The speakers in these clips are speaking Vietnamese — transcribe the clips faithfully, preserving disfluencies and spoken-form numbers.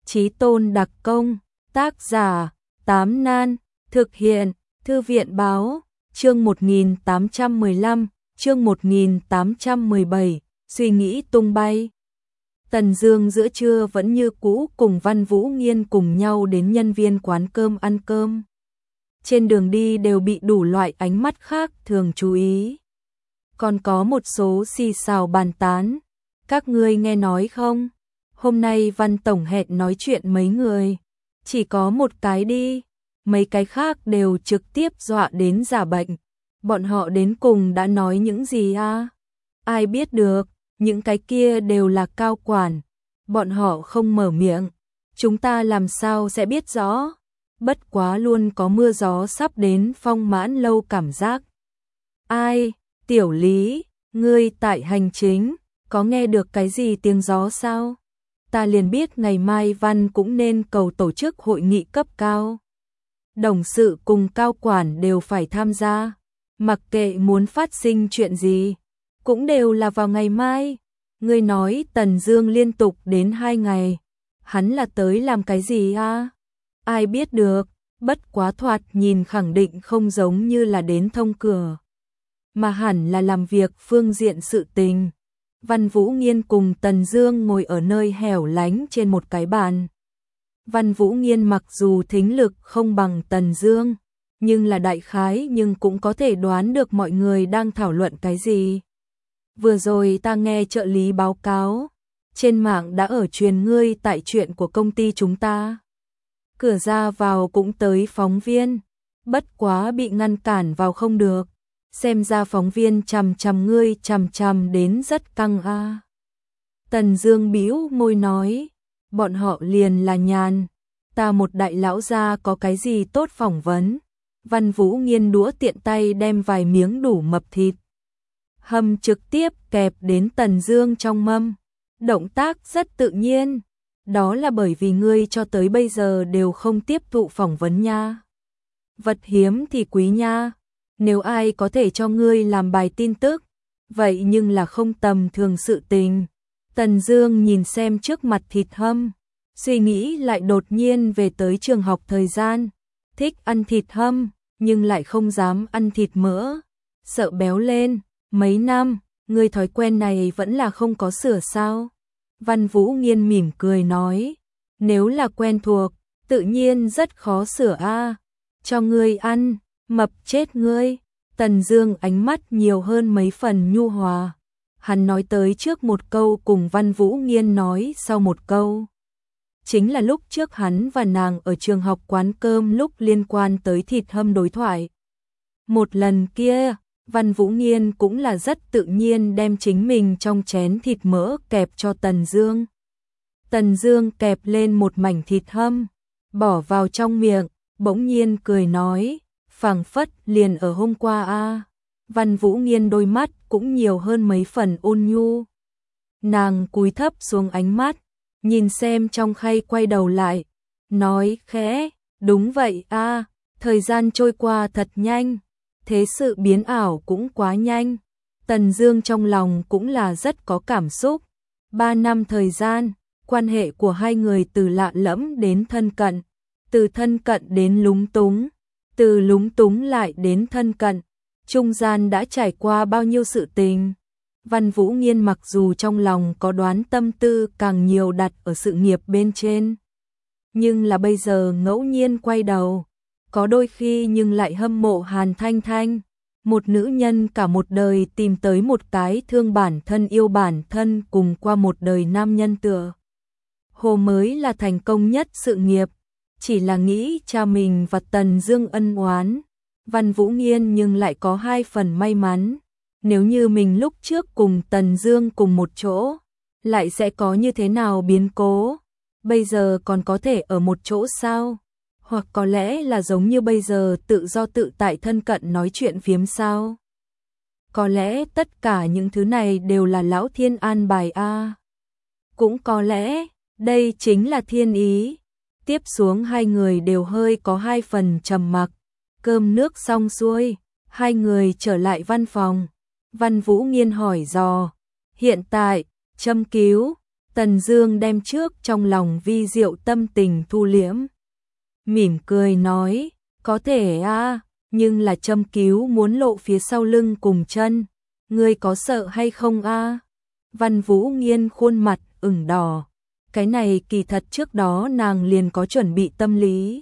Chí Tôn đặc công, tác giả, Tám Nan, thực hiện, Thư viện báo, chương một nghìn tám trăm mười lăm, chương một nghìn tám trăm mười bảy, suy nghĩ tung bay. Tần Dương giữa trưa vẫn như cũ cùng Văn Vũ Nghiên cùng nhau đến nhân viên quán cơm ăn cơm. Trên đường đi đều bị đủ loại ánh mắt khác thường chú ý. Còn có một số xì xào bàn tán. Các ngươi nghe nói không? Hôm nay Văn Tổng hẹn nói chuyện mấy người. Chỉ có một cái đi. Mấy cái khác đều trực tiếp dọa đến giả bệnh. Bọn họ đến cùng đã nói những gì à? Ai biết được, những cái kia đều là cao quản. Bọn họ không mở miệng. Chúng ta làm sao sẽ biết rõ? Bất quá luôn có mưa gió sắp đến Phong Mãn Lâu cảm giác. Ai? Tiểu Lý, ngươi tại hành chính, có nghe được cái gì tiếng gió sao? Ta liền biết ngày mai Văn cũng nên cầu tổ chức hội nghị cấp cao. Đồng sự cùng cao quản đều phải tham gia. Mặc kệ muốn phát sinh chuyện gì, cũng đều là vào ngày mai. Ngươi nói Tần Dương liên tục đến hai ngày. Hắn là tới làm cái gì à? Ai biết được, bất quá thoạt nhìn khẳng định không giống như là đến thông cửa, mà hẳn là làm việc phương diện sự tình. Văn Vũ Nghiên cùng Tần Dương ngồi ở nơi hẻo lánh trên một cái bàn. Văn Vũ Nghiên mặc dù thính lực không bằng Tần Dương, nhưng là đại khái nhưng cũng có thể đoán được mọi người đang thảo luận cái gì. Vừa rồi ta nghe trợ lý báo cáo, trên mạng đã ở truyền ngươi tại chuyện của công ty chúng ta. Cửa ra vào cũng tới phóng viên, bất quá bị ngăn cản vào không được. Xem ra phóng viên chằm chằm ngươi chằm chằm đến rất căng a. À. Tần Dương bĩu môi nói, bọn họ liền là nhàn, ta một đại lão gia có cái gì tốt phỏng vấn. Văn Vũ Nghiên đũa tiện tay đem vài miếng đủ mập thịt hầm trực tiếp kẹp đến Tần Dương trong mâm. Động tác rất tự nhiên, đó là bởi vì ngươi cho tới bây giờ đều không tiếp thụ phỏng vấn nha. Vật hiếm thì quý nha. Nếu ai có thể cho ngươi làm bài tin tức, vậy nhưng là không tầm thường sự tình. Tần Dương nhìn xem trước mặt thịt hâm, suy nghĩ lại đột nhiên về tới trường học thời gian. Thích ăn thịt hâm, nhưng lại không dám ăn thịt mỡ, sợ béo lên. Mấy năm, ngươi thói quen này vẫn là không có sửa sao? Văn Vũ Nghiên mỉm cười nói, nếu là quen thuộc, tự nhiên rất khó sửa a. Cho ngươi ăn, mập chết ngươi. Tần Dương ánh mắt nhiều hơn mấy phần nhu hòa. Hắn nói tới trước một câu cùng Văn Vũ Nghiên nói sau một câu. Chính là lúc trước hắn và nàng ở trường học quán cơm lúc liên quan tới thịt hâm đối thoại. Một lần kia, Văn Vũ Nghiên cũng là rất tự nhiên đem chính mình trong chén thịt mỡ kẹp cho Tần Dương. Tần Dương kẹp lên một mảnh thịt hâm, bỏ vào trong miệng, bỗng nhiên cười nói, phảng phất liền ở hôm qua a. À. Văn Vũ Nghiên đôi mắt cũng nhiều hơn mấy phần ôn nhu. Nàng cúi thấp xuống ánh mắt, nhìn xem trong khay quay đầu lại, nói khẽ, đúng vậy a, à, thời gian trôi qua thật nhanh, thế sự biến ảo cũng quá nhanh. Tần Dương trong lòng cũng là rất có cảm xúc. Ba năm thời gian, quan hệ của hai người từ lạ lẫm đến thân cận, từ thân cận đến lúng túng, từ lúng túng lại đến thân cận, trung gian đã trải qua bao nhiêu sự tình. Văn Vũ Nghiên mặc dù trong lòng có đoán tâm tư càng nhiều đặt ở sự nghiệp bên trên, nhưng là bây giờ ngẫu nhiên quay đầu, có đôi khi nhưng lại hâm mộ Hàn Thanh Thanh, một nữ nhân cả một đời tìm tới một cái thương bản thân yêu bản thân cùng qua một đời nam nhân tựa hồ mới là thành công nhất sự nghiệp. Chỉ là nghĩ cha mình và Tần Dương ân oán, Văn Vũ Nghiên nhưng lại có hai phần may mắn. Nếu như mình lúc trước cùng Tần Dương cùng một chỗ, lại sẽ có như thế nào biến cố? Bây giờ còn có thể ở một chỗ sao? Hoặc có lẽ là giống như bây giờ tự do tự tại thân cận nói chuyện phiếm sao? Có lẽ tất cả những thứ này đều là lão thiên an bài a. À. Cũng có lẽ, đây chính là thiên ý. Tiếp xuống hai người đều hơi có hai phần trầm mặc. Cơm nước xong xuôi, hai người trở lại văn phòng. Văn Vũ Nghiên hỏi dò, hiện tại, châm cứu, Tần Dương đem trước trong lòng vi diệu tâm tình thu liễm. Mỉm cười nói, có thể a, nhưng là châm cứu muốn lộ phía sau lưng cùng chân, ngươi có sợ hay không a? Văn Vũ Nghiên khuôn mặt ửng đỏ. Cái này kỳ thật trước đó nàng liền có chuẩn bị tâm lý.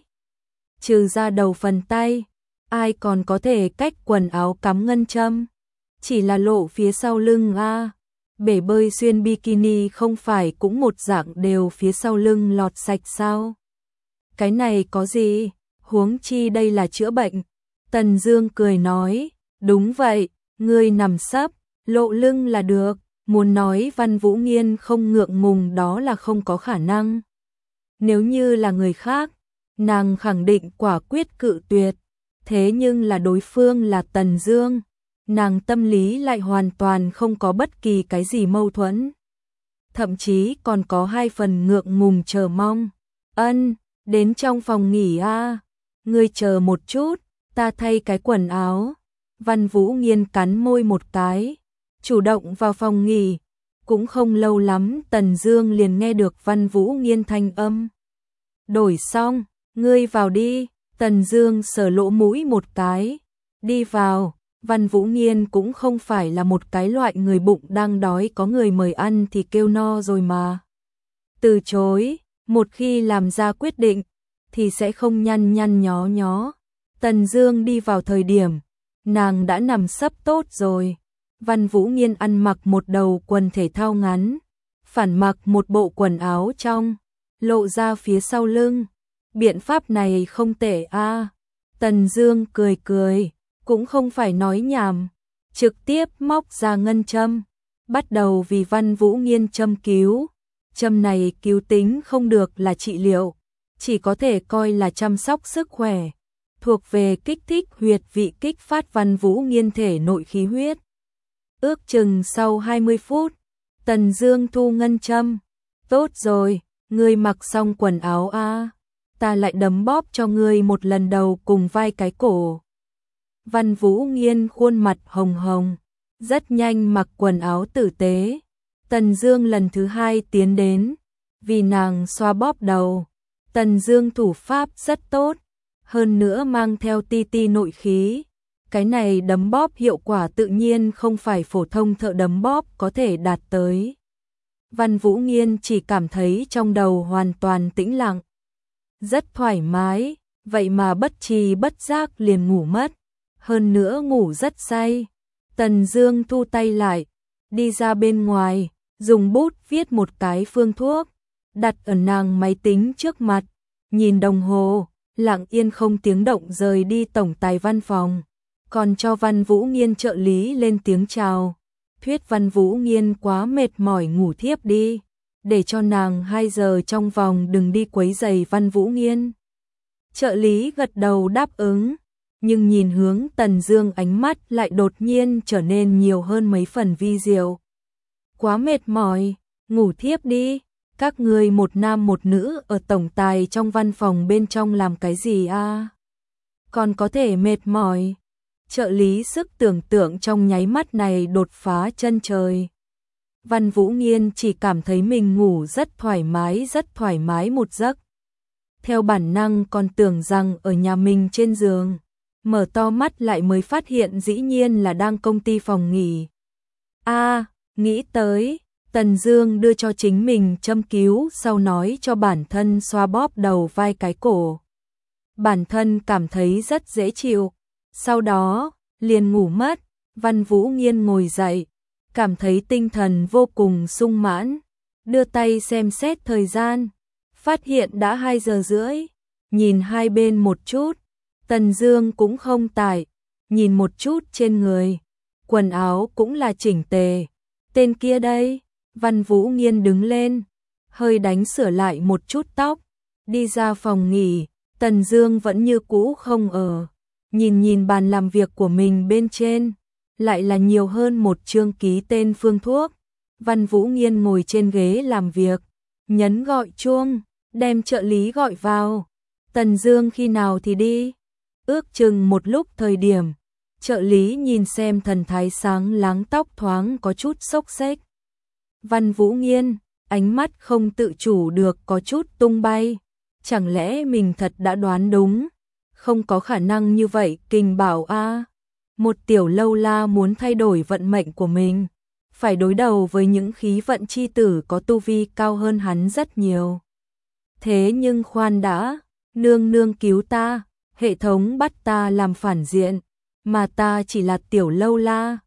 Trừ ra đầu phần tay, ai còn có thể cách quần áo cắm ngân châm, chỉ là lộ phía sau lưng a. Bể bơi xuyên bikini không phải cũng một dạng đều phía sau lưng lọt sạch sao? Cái này có gì, huống chi đây là chữa bệnh. Tần Dương cười nói, đúng vậy, ngươi nằm sấp, lộ lưng là được. Muốn nói Văn Vũ Nghiên không ngượng ngùng đó là không có khả năng. Nếu như là người khác, nàng khẳng định quả quyết cự tuyệt. Thế nhưng là đối phương là Tần Dương, nàng tâm lý lại hoàn toàn không có bất kỳ cái gì mâu thuẫn. Thậm chí còn có hai phần ngượng ngùng chờ mong. Ân, đến trong phòng nghỉ a, ngươi chờ một chút, ta thay cái quần áo. Văn Vũ Nghiên cắn môi một cái, chủ động vào phòng nghỉ. Cũng không lâu lắm Tần Dương liền nghe được Văn Vũ Nghiên thanh âm. Đổi xong, ngươi vào đi. Tần Dương sờ lỗ mũi một cái, đi vào. Văn Vũ Nghiên cũng không phải là một cái loại người bụng đang đói có người mời ăn thì kêu no rồi mà. Từ chối, một khi làm ra quyết định thì sẽ không nhăn nhăn nhó nhó. Tần Dương đi vào thời điểm, nàng đã nằm sấp tốt rồi. Văn Vũ Nghiên ăn mặc một đầu quần thể thao ngắn, phản mặc một bộ quần áo trong, lộ ra phía sau lưng. Biện pháp này không tệ a. Tần Dương cười cười, cũng không phải nói nhảm, trực tiếp móc ra ngân châm, bắt đầu vì Văn Vũ Nghiên châm cứu. Châm này cứu tính không được là trị liệu, chỉ có thể coi là chăm sóc sức khỏe, thuộc về kích thích huyệt vị, kích phát Văn Vũ Nghiên thể nội khí huyết. Ước chừng sau hai mươi phút, Tần Dương thu ngân châm. Tốt rồi, ngươi mặc xong quần áo a, ta lại đấm bóp cho ngươi một lần đầu cùng vai cái cổ. Văn Vũ Nghiên khuôn mặt hồng hồng, rất nhanh mặc quần áo tử tế. Tần Dương lần thứ hai tiến đến, vì nàng xoa bóp đầu. Tần Dương thủ pháp rất tốt, hơn nữa mang theo ti ti nội khí. Cái này đấm bóp hiệu quả tự nhiên không phải phổ thông thợ đấm bóp có thể đạt tới. Văn Vũ Nghiên chỉ cảm thấy trong đầu hoàn toàn tĩnh lặng, rất thoải mái, vậy mà bất tri bất giác liền ngủ mất, hơn nữa ngủ rất say. Tần Dương thu tay lại, đi ra bên ngoài, dùng bút viết một cái phương thuốc, đặt ở nàng máy tính trước mặt, nhìn đồng hồ, lặng yên không tiếng động rời đi tổng tài văn phòng, còn cho Văn Vũ Nghiên trợ lý lên tiếng chào. Thuyết Văn Vũ Nghiên quá mệt mỏi ngủ thiếp đi, để cho nàng hai giờ trong vòng đừng đi quấy rầy Văn Vũ Nghiên. Trợ lý gật đầu đáp ứng, nhưng nhìn hướng Tần Dương ánh mắt lại đột nhiên trở nên nhiều hơn mấy phần vi diệu. Quá mệt mỏi, ngủ thiếp đi, các ngươi một nam một nữ ở tổng tài trong văn phòng bên trong làm cái gì a? Còn có thể mệt mỏi. Trợ lý sức tưởng tượng trong nháy mắt này đột phá chân trời. Văn Vũ Nghiên chỉ cảm thấy mình ngủ rất thoải mái, rất thoải mái một giấc. Theo bản năng còn tưởng rằng ở nhà mình trên giường, mở to mắt lại mới phát hiện dĩ nhiên là đang công ty phòng nghỉ. A, à, nghĩ tới, Tần Dương đưa cho chính mình châm cứu, sau nói cho bản thân xoa bóp đầu vai cái cổ. Bản thân cảm thấy rất dễ chịu, sau đó liền ngủ mất. Văn Vũ Nghiên ngồi dậy, cảm thấy tinh thần vô cùng sung mãn, đưa tay xem xét thời gian, phát hiện đã hai giờ rưỡi, nhìn hai bên một chút, Tần Dương cũng không tải, nhìn một chút trên người, quần áo cũng là chỉnh tề. Tên kia đây. Văn Vũ Nghiên đứng lên, hơi đánh sửa lại một chút tóc, đi ra phòng nghỉ. Tần Dương vẫn như cũ không ở, nhìn nhìn bàn làm việc của mình bên trên, lại là nhiều hơn một chương ký tên phương thuốc. Văn Vũ Nghiên ngồi trên ghế làm việc, nhấn gọi chuông, đem trợ lý gọi vào. Tần Dương khi nào thì đi? Ước chừng một lúc thời điểm, trợ lý nhìn xem thần thái sáng láng, tóc thoáng có chút xốc xếch. Văn Vũ Nghiên, ánh mắt không tự chủ được có chút tung bay. Chẳng lẽ mình thật đã đoán đúng? Không có khả năng như vậy, Kình Bảo a. Một tiểu lâu la muốn thay đổi vận mệnh của mình, phải đối đầu với những khí vận chi tử có tu vi cao hơn hắn rất nhiều. Thế nhưng khoan đã, nương nương cứu ta, hệ thống bắt ta làm phản diện, mà ta chỉ là tiểu lâu la,